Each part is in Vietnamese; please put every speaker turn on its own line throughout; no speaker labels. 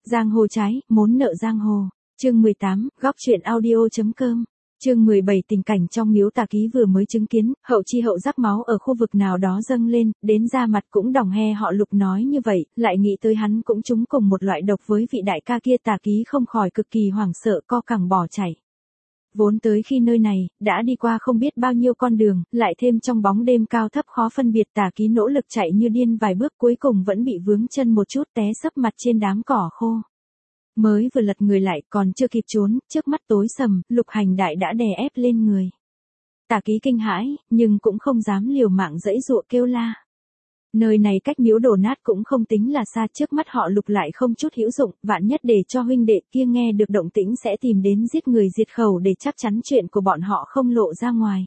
Giang hồ trái, mốn nợ giang hồ. Chương 18, góc truyện audio.com. Chương 17 tình cảnh trong miếu Tà Ký vừa mới chứng kiến, hậu chi hậu giác máu ở khu vực nào đó dâng lên, đến da mặt cũng đỏng he họ Lục nói như vậy, lại nghĩ tới hắn cũng trúng cùng một loại độc với vị đại ca kia Tà Ký không khỏi cực kỳ hoảng sợ co cẳng bỏ chạy. Vốn tới khi nơi này, đã đi qua không biết bao nhiêu con đường, lại thêm trong bóng đêm cao thấp khó phân biệt Tà Ký nỗ lực chạy như điên vài bước cuối cùng vẫn bị vướng chân một chút té sấp mặt trên đám cỏ khô. Mới vừa lật người lại còn chưa kịp trốn, trước mắt tối sầm, Lục Hành Đại đã đè ép lên người. Tà Ký kinh hãi, nhưng cũng không dám liều mạng giãy giụa kêu la. Nơi này cách miếu đổ nát cũng không tính là xa, trước mắt họ Lục lại không chút hữu dụng, vạn nhất để cho huynh đệ kia nghe được động tĩnh sẽ tìm đến giết người diệt khẩu để chắc chắn chuyện của bọn họ không lộ ra ngoài.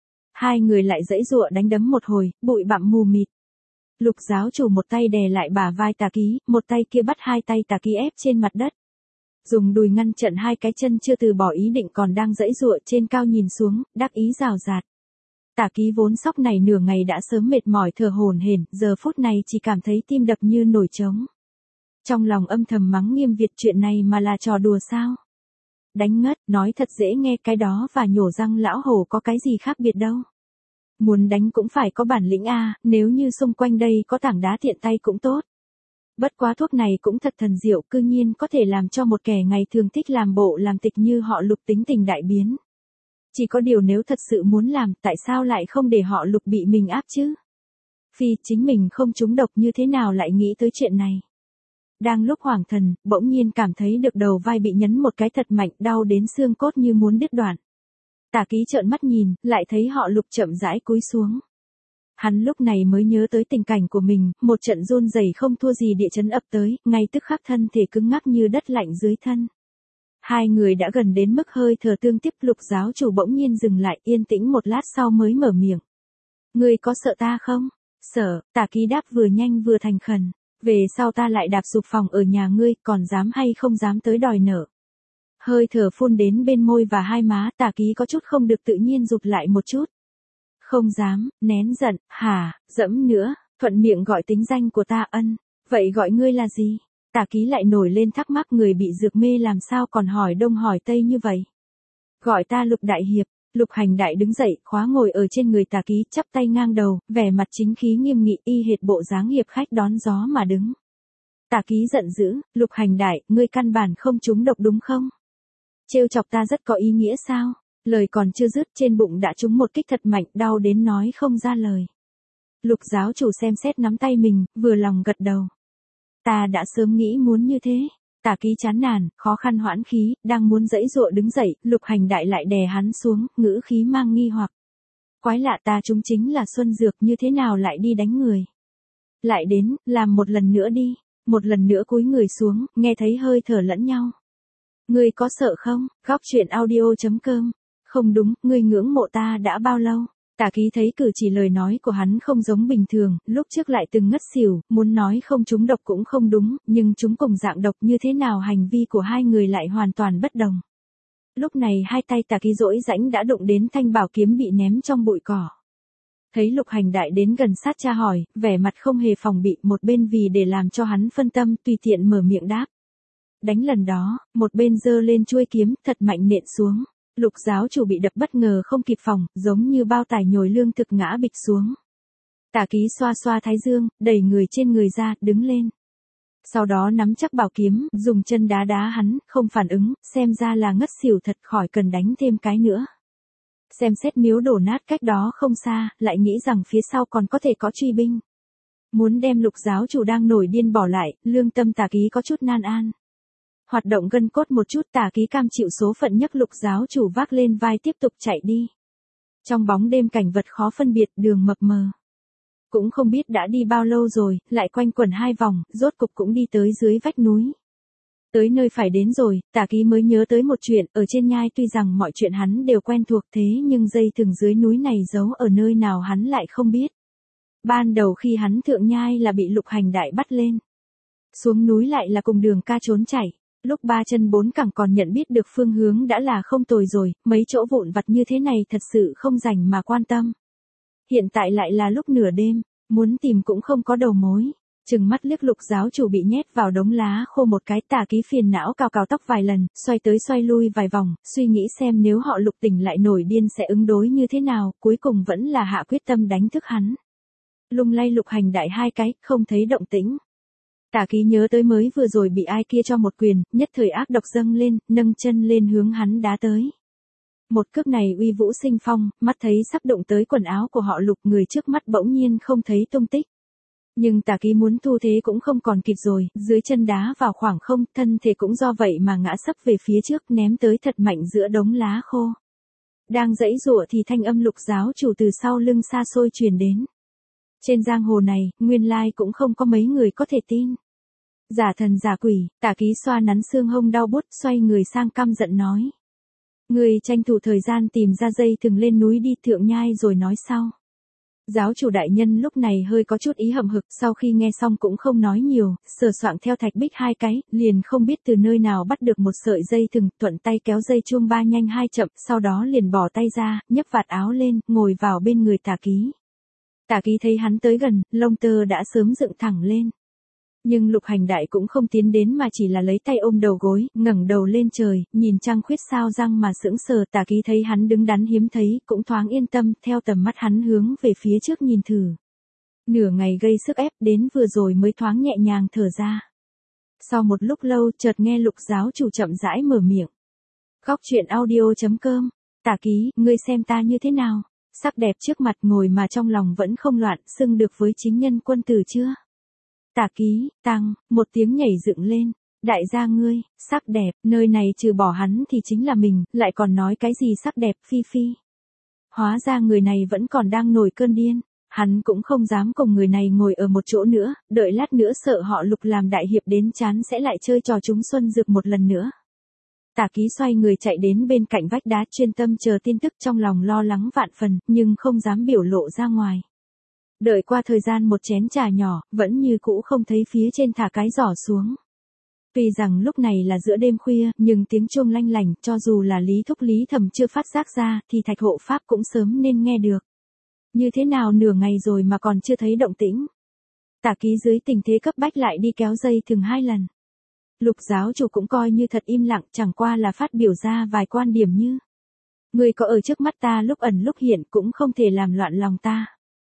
Hai người lại giãy giụa đánh đấm một hồi, bụi bặm mù mịt. Lục giáo chủ một tay đè lại bả vai Tà Ký, một tay kia bắt hai tay Tà Ký ép trên mặt đất. Dùng đùi ngăn chặn hai cái chân chưa từ bỏ ý định còn đang giãy giụa trên cao nhìn xuống, đắc ý rào rạt. Tà Ký vốn sóc này nửa ngày đã sớm mệt mỏi thở hổn hển, giờ phút này chỉ cảm thấy tim đập như nổi trống. Trong lòng âm thầm mắng Nghiêm Việt chuyện này mà là trò đùa sao? Đánh ngất, nói thật dễ nghe cái đó và nhổ răng lão hổ có cái gì khác biệt đâu. Muốn đánh cũng phải có bản lĩnh a, nếu như xung quanh đây có tảng đá tiện tay cũng tốt. Bất quá thuốc này cũng thật thần diệu, cư nhiên có thể làm cho một kẻ ngày thường thích làm bộ làm tịch như họ Lục tính tình đại biến. Chỉ có điều nếu thật sự muốn làm, tại sao lại không để họ Lục bị mình áp chứ? Phi chính mình không trúng độc như thế nào lại nghĩ tới chuyện này. Đang lúc hoảng thần, bỗng nhiên cảm thấy được đầu vai bị nhấn một cái thật mạnh, đau đến xương cốt như muốn đứt đoạn. Tà Ký trợn mắt nhìn, lại thấy họ Lục chậm rãi cúi xuống. Hắn lúc này mới nhớ tới tình cảnh của mình, một trận run rẩy không thua gì địa chấn ập tới, ngay tức khắc thân thể cứng ngắc như đất lạnh dưới thân. Hai người đã gần đến mức hơi thở tương tiếp, Lục giáo chủ bỗng nhiên dừng lại, yên tĩnh một lát sau mới mở miệng. Ngươi có sợ ta không? Sợ, Tà Ký đáp vừa nhanh vừa thành khẩn. Về sau ta lại đạp sụp phòng ở nhà ngươi, còn dám hay không dám tới đòi nợ. Hơi thở phun đến bên môi và hai má, Tà Ký có chút không được tự nhiên rụt lại một chút. Không dám, nén giận, hả, dẫm nữa, thuận miệng gọi tính danh của ta ân, vậy gọi ngươi là gì? Tà Ký lại nổi lên thắc mắc, người bị dược mê làm sao còn hỏi đông hỏi tây như vậy. Gọi ta Lục đại hiệp. Lục Hành Đại đứng dậy, khóa ngồi ở trên người Tà Ký, chắp tay ngang đầu, vẻ mặt chính khí nghiêm nghị, y hệt bộ dáng hiệp khách đón gió mà đứng. Tà Ký giận dữ, Lục Hành Đại, ngươi căn bản không trúng độc đúng không? Trêu chọc ta rất có ý nghĩa sao? Lời còn chưa dứt, trên bụng đã trúng một kích thật mạnh, đau đến nói không ra lời. Lục giáo chủ xem xét nắm tay mình, vừa lòng gật đầu. Ta đã sớm nghĩ muốn như thế. Tà Ký chán nản, khó khăn hoãn khí, đang muốn giãy giụa đứng dậy, Lục Hành Đại lại đè hắn xuống, ngữ khí mang nghi hoặc. Quái lạ, ta chúng chính là xuân dược, như thế nào lại đi đánh người? Lại đến, làm một lần nữa đi. Một lần nữa cúi người xuống, nghe thấy hơi thở lẫn nhau. Ngươi có sợ không? Góc truyện audio.com. Không đúng, ngươi ngưỡng mộ ta đã bao lâu? Tà Ký thấy cử chỉ lời nói của hắn không giống bình thường, lúc trước lại từng ngất xỉu, muốn nói không trúng độc cũng không đúng, nhưng chúng cùng dạng độc như thế nào hành vi của hai người lại hoàn toàn bất đồng. Lúc này hai tay Tà Ký rỗi rãnh đã đụng đến thanh bảo kiếm bị ném trong bụi cỏ. Thấy Lục Hành Đại đến gần sát tra hỏi, vẻ mặt không hề phòng bị, một bên vì để làm cho hắn phân tâm tùy tiện mở miệng đáp. Đánh lần đó, một bên giơ lên chuôi kiếm, thật mạnh nện xuống. Lục giáo chủ bị đập bất ngờ không kịp phòng, giống như bao tải nhồi lương thực ngã bịch xuống. Tà Ký xoa xoa thái dương, đẩy người trên người ra, đứng lên. Sau đó nắm chắc bảo kiếm, dùng chân đá đá hắn, không phản ứng, xem ra là ngất xỉu thật, khỏi cần đánh thêm cái nữa. Xem xét miếu đổ nát cách đó không xa, lại nghĩ rằng phía sau còn có thể có truy binh. Muốn đem Lục giáo chủ đang nổi điên bỏ lại, lương tâm Tà Ký có chút nan an. Hoạt động gân cốt một chút, Tà Ký cam chịu số phận nhấc Lục giáo chủ vác lên vai tiếp tục chạy đi. Trong bóng đêm cảnh vật khó phân biệt, đường mập mờ. Cũng không biết đã đi bao lâu rồi, lại quanh quẩn hai vòng, rốt cục cũng đi tới dưới vách núi. Tới nơi phải đến rồi, Tà Ký mới nhớ tới một chuyện, ở trên nhai tuy rằng mọi chuyện hắn đều quen thuộc thế nhưng dây thừng dưới núi này giấu ở nơi nào hắn lại không biết. Ban đầu khi hắn thượng nhai là bị Lục Hành Đại bắt lên. Xuống núi lại là cùng đường ca trốn chạy. Lúc ba chân bốn cẳng còn nhận biết được phương hướng đã là không tồi rồi, mấy chỗ vụn vặt như thế này thật sự không rảnh mà quan tâm. Hiện tại lại là lúc nửa đêm, muốn tìm cũng không có đầu mối. Trừng mắt liếc Lục giáo chủ bị nhét vào đống lá khô một cái, Tả Ký phiền não cào cào tóc vài lần, xoay tới xoay lui vài vòng, suy nghĩ xem nếu họ Lục tỉnh lại nổi điên sẽ ứng đối như thế nào, cuối cùng vẫn là hạ quyết tâm đánh thức hắn. Lung lay Lục Hành Đại hai cái, không thấy động tĩnh. Tả Ký nhớ tới mới vừa rồi bị ai kia cho một quyền, nhất thời ác độc dâng lên, nâng chân lên hướng hắn đá tới. Một cước này uy vũ sinh phong, mắt thấy sắp đụng tới quần áo của họ Lục, người trước mắt bỗng nhiên không thấy tung tích. Nhưng Tả Ký muốn thu thế cũng không còn kịp rồi, dưới chân đá vào khoảng không, thân thể cũng do vậy mà ngã sấp về phía trước, ném tới thật mạnh giữa đống lá khô. Đang giãy giụa thì thanh âm Lục giáo chủ từ sau lưng xa xôi truyền đến. Trên giang hồ này, nguyên lai cũng không có mấy người có thể tin. Giả thần giả quỷ, Tả Ký xoa nắn xương hông đau buốt, xoay người sang căm giận nói. Người tranh thủ thời gian tìm ra dây thừng lên núi đi Thượng Nhai rồi nói sau. Giáo chủ đại nhân lúc này hơi có chút ý hậm hực, sau khi nghe xong cũng không nói nhiều, sờ soạng theo thạch bích hai cái, liền không biết từ nơi nào bắt được một sợi dây thừng, thuận tay kéo dây chuông ba nhanh hai chậm, sau đó liền bỏ tay ra, nhấc vạt áo lên, ngồi vào bên người Tả Ký. Tả Ký thấy hắn tới gần, lông tơ đã sớm dựng thẳng lên. Nhưng Lục Hành Đại cũng không tiến đến mà chỉ là lấy tay ôm đầu gối, ngẩng đầu lên trời, nhìn trăng khuyết sao răng mà sững sờ. Tả Ký thấy hắn đứng đắn hiếm thấy, cũng thoáng yên tâm, theo tầm mắt hắn hướng về phía trước nhìn thử. Nửa ngày gây sức ép, đến vừa rồi mới thoáng nhẹ nhàng thở ra. Sau một lúc lâu, chợt nghe Lục giáo chủ chậm rãi mở miệng. Góc truyện audio.com. Tả Ký, ngươi xem ta như thế nào? Sắc đẹp trước mặt ngồi mà trong lòng vẫn không loạn, xưng được với chính nhân quân tử chưa? Tả Ký, tăng, một tiếng nhảy dựng lên. Đại gia ngươi, sắc đẹp, nơi này trừ bỏ hắn thì chính là mình, lại còn nói cái gì sắc đẹp phi phi. Hóa ra người này vẫn còn đang nổi cơn điên. Hắn cũng không dám cùng người này ngồi ở một chỗ nữa, đợi lát nữa sợ họ Lục làm đại hiệp đến chán sẽ lại chơi trò trúng xuân dược một lần nữa. Tả Ký xoay người chạy đến bên cạnh vách đá, chuyên tâm chờ tin tức, trong lòng lo lắng vạn phần, nhưng không dám biểu lộ ra ngoài. Đợi qua thời gian một chén trà nhỏ, vẫn như cũ không thấy phía trên thả cái giỏ xuống. Tuy rằng lúc này là giữa đêm khuya, nhưng tiếng chuông lanh lảnh, cho dù là Lý Thúc Lý Thẩm chưa phát giác ra, thì Thạch hộ pháp cũng sớm nên nghe được. Như thế nào nửa ngày rồi mà còn chưa thấy động tĩnh. Tả Ký dưới tình thế cấp bách lại đi kéo dây thừng 2 lần. Lục giáo chủ cũng coi như thật im lặng, chẳng qua là phát biểu ra vài quan điểm như. Người có ở trước mắt ta lúc ẩn lúc hiện cũng không thể làm loạn lòng ta.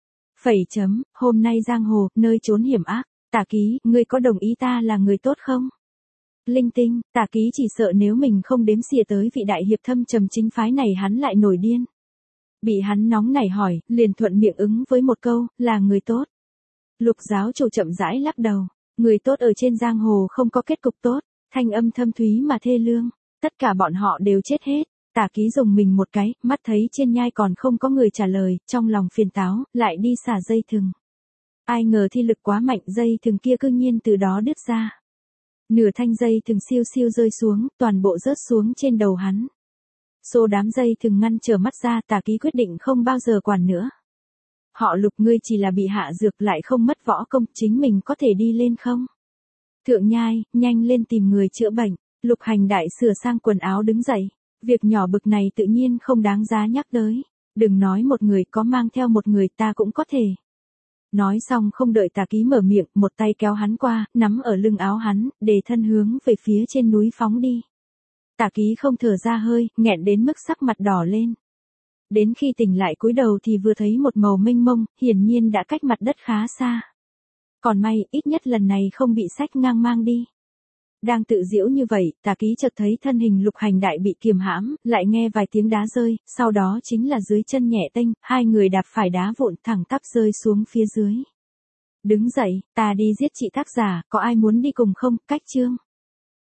Hôm nay giang hồ, nơi trốn hiểm ác, Tả Ký, ngươi có đồng ý ta là người tốt không? Linh tinh, Tả Ký chỉ sợ nếu mình không đếm xỉa tới vị đại hiệp thâm trầm chính phái này hắn lại nổi điên. Bị hắn nóng nảy hỏi, liền thuận miệng ứng với một câu, là người tốt. Lục giáo chủ chậm rãi lắc đầu, người tốt ở trên giang hồ không có kết cục tốt, thanh âm thâm thúy mà thê lương, tất cả bọn họ đều chết hết. Tả Ký dùng mình một cái, mắt thấy trên nhai còn không có người trả lời, trong lòng phiền táo, lại đi xả dây thừng. Ai ngờ thi lực quá mạnh, dây thừng kia cư nhiên từ đó đứt ra. Nửa thanh dây thừng siêu siêu rơi xuống, toàn bộ rớt xuống trên đầu hắn. Xô đám dây thừng ngăn trở mắt ra, Tả Ký quyết định không bao giờ quản nữa. Họ Lục, ngươi chỉ là bị hạ dược lại không mất võ công, chính mình có thể đi lên không? Thượng Nhai, nhanh lên tìm người chữa bệnh. Lục Hành Đại sửa sang quần áo đứng dậy. Việc nhỏ bực này tự nhiên không đáng giá nhắc tới. Đừng nói một người, có mang theo một người ta cũng có thể. Nói xong không đợi Tả Ký mở miệng, một tay kéo hắn qua, nắm ở lưng áo hắn, để thân hướng về phía trên núi phóng đi. Tả Ký không thở ra hơi, nghẹn đến mức sắc mặt đỏ lên. Đến khi tỉnh lại cúi đầu thì vừa thấy một màu mênh mông, hiển nhiên đã cách mặt đất khá xa. Còn may, ít nhất lần này không bị xách ngang mang đi. Đang tự giễu như vậy, Tả Ký chợt thấy thân hình Lục Hành Đại bị kiềm hãm, lại nghe vài tiếng đá rơi, sau đó chính là dưới chân nhẹ tênh, hai người đạp phải đá vụn thẳng tắp rơi xuống phía dưới. Đứng dậy, ta đi giết chị tác giả, có ai muốn đi cùng không? Cách chương.